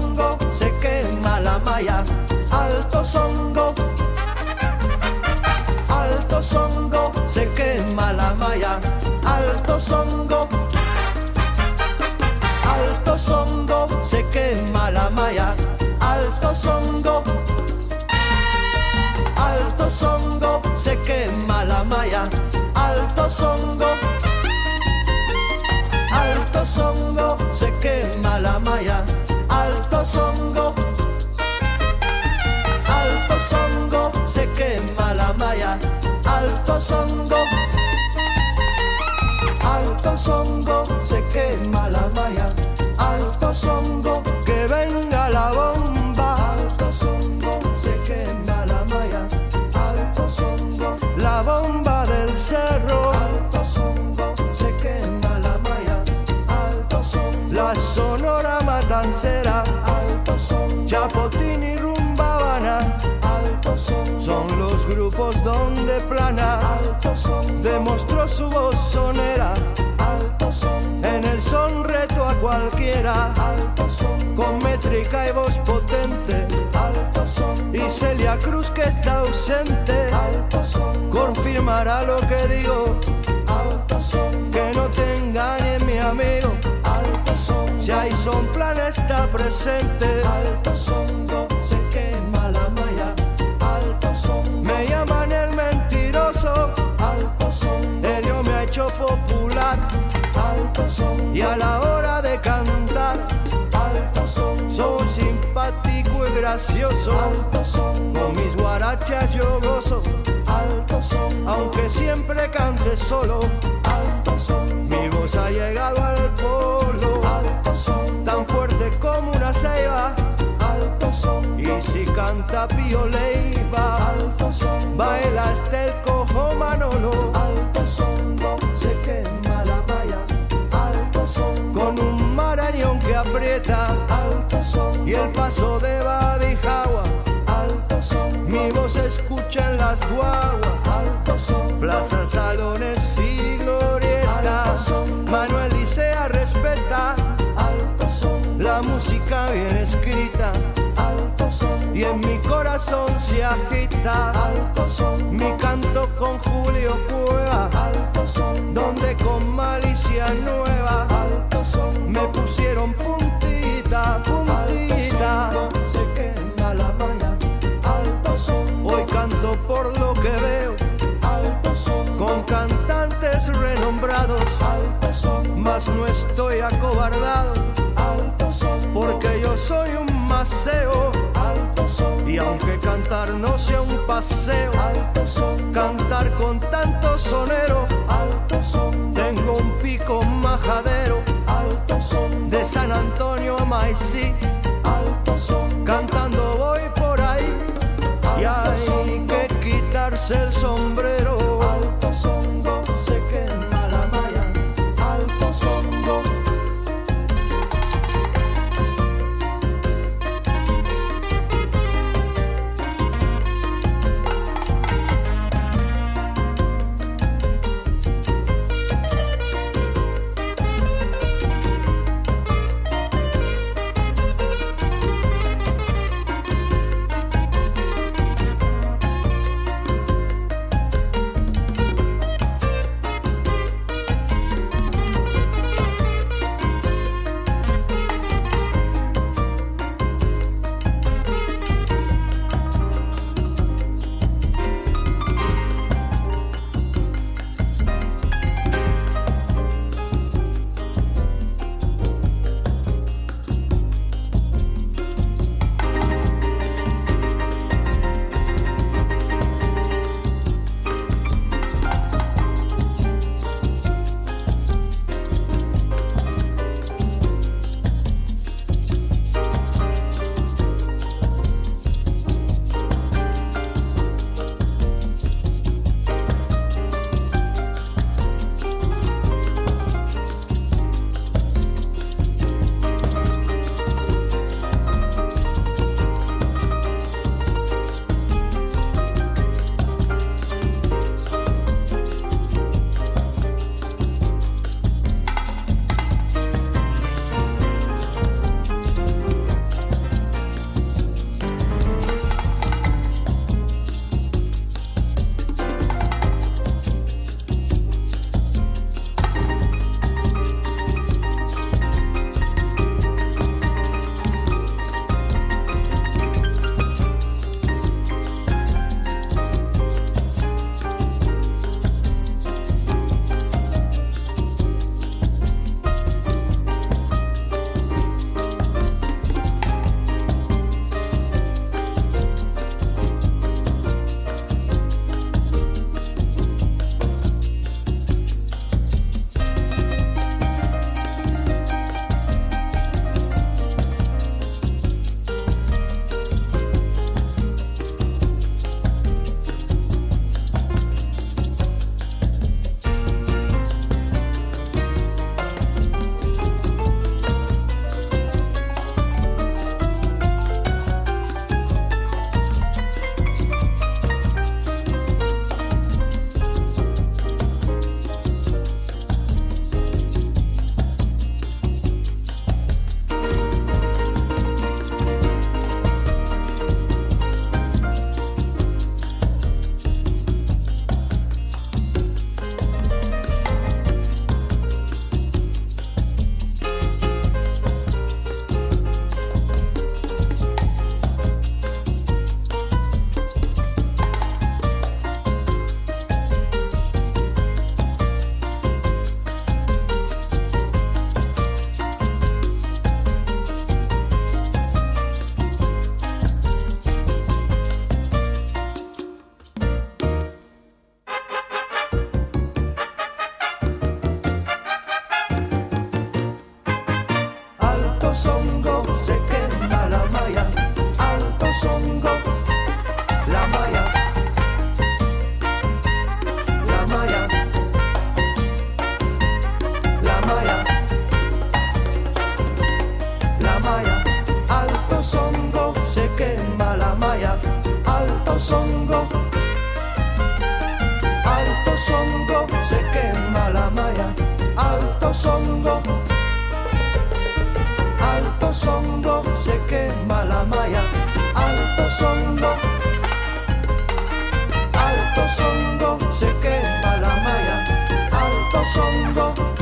songo, se quema la malla. Alto songo, alto songo, se quema la malla. Alto songo, alto songo, se quema la malla. Alto songo, alto songo, se quema la malla. Alto songo, alto songo, se quema la malla. Alto songo, alto songo, se quema la malla. Alto songo, alto songo, se quema la malla. Alto songo, que venga la bomba. Alto songo, se quema la malla. Alto songo, la bomba del cerro. Alto songo, se quema la malla. Alto songo, la Sonora Matancera. Alto songo, Chapotín y Rumba Habana. Alto songo, son los grupos donde Plana. Alto songo, demostró su voz sonera. Alto songo, en el son reto a cualquiera. Alto songo, con métrica y voz potente. Alto songo, y Celia Cruz que está ausente. Alto songo, confirmará lo que digo. Alto songo, que no te engañe mi amigo. Alto songo, si hay son Plana está presente. Alto songo, se quema la malla. Alto songo, me llaman el mentiroso. Alto songo, Helio me ha hecho popular. Alto songo, y a la hora de cantar. Alto songo, soy simpático y gracioso. Alto songo, con mis guarachas yo gozo. Alto songo, aunque siempre cante solo. Alto songo, mi voz ha llegado al polo. Alto songo, tan fuerte como una ceiba. Alto songo, y si canta Pío Leiva. Alto songo, baila hasta el cojo Manolo. Alto songo, se quema la malla. Alto songo, con un marañón que aprieta. Alto songo, y el paso de Babijagua. Alto songo, mi voz se escucha en las guaguas. Alto songo, plazas, salones y glorieta. Alto songo, Manuel Licea respeta. Alto songo, la música bien escrita. Alto songo, y en mi corazón se agita. Alto songo, mi canto con Julio Cueva. Alto songo, donde con malicia nueva. Alto songo, me pusieron puntita, puntita. Alto songo, se quema la malla. Alto songo, hoy canto por lo que veo. Alto songo, con cantantes renombrados. Alto songo, mas no estoy acobardado. Alto songo, porque yo soy un maceo. Alto songo, y aunque cantar no sea un paseo. Alto songo, cantar con tanto sonero. Alto songo, tengo un pico majadero. Alto songo, de San Antonio a Maicí. Alto songo, cantando voy por ahí. Y hay que quitarse el sombrero. Alto songo, se quema la malla. Alto songo. maya, alto songo, se quema la maya, alto songo, se quema la maya, alto songo, se quema la maya, alto songo.